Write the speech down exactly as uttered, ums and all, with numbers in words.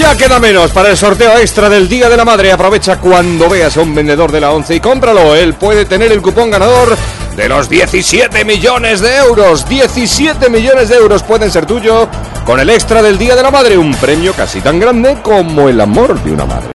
Ya queda menos para el sorteo extra del Día de la Madre. Aprovecha cuando veas a un vendedor de la ONCE y cómpralo. Él puede tener el cupón ganador de los diecisiete millones de euros. diecisiete millones de euros pueden ser tuyo con el extra del Día de la Madre. Un premio casi tan grande como el amor de una madre.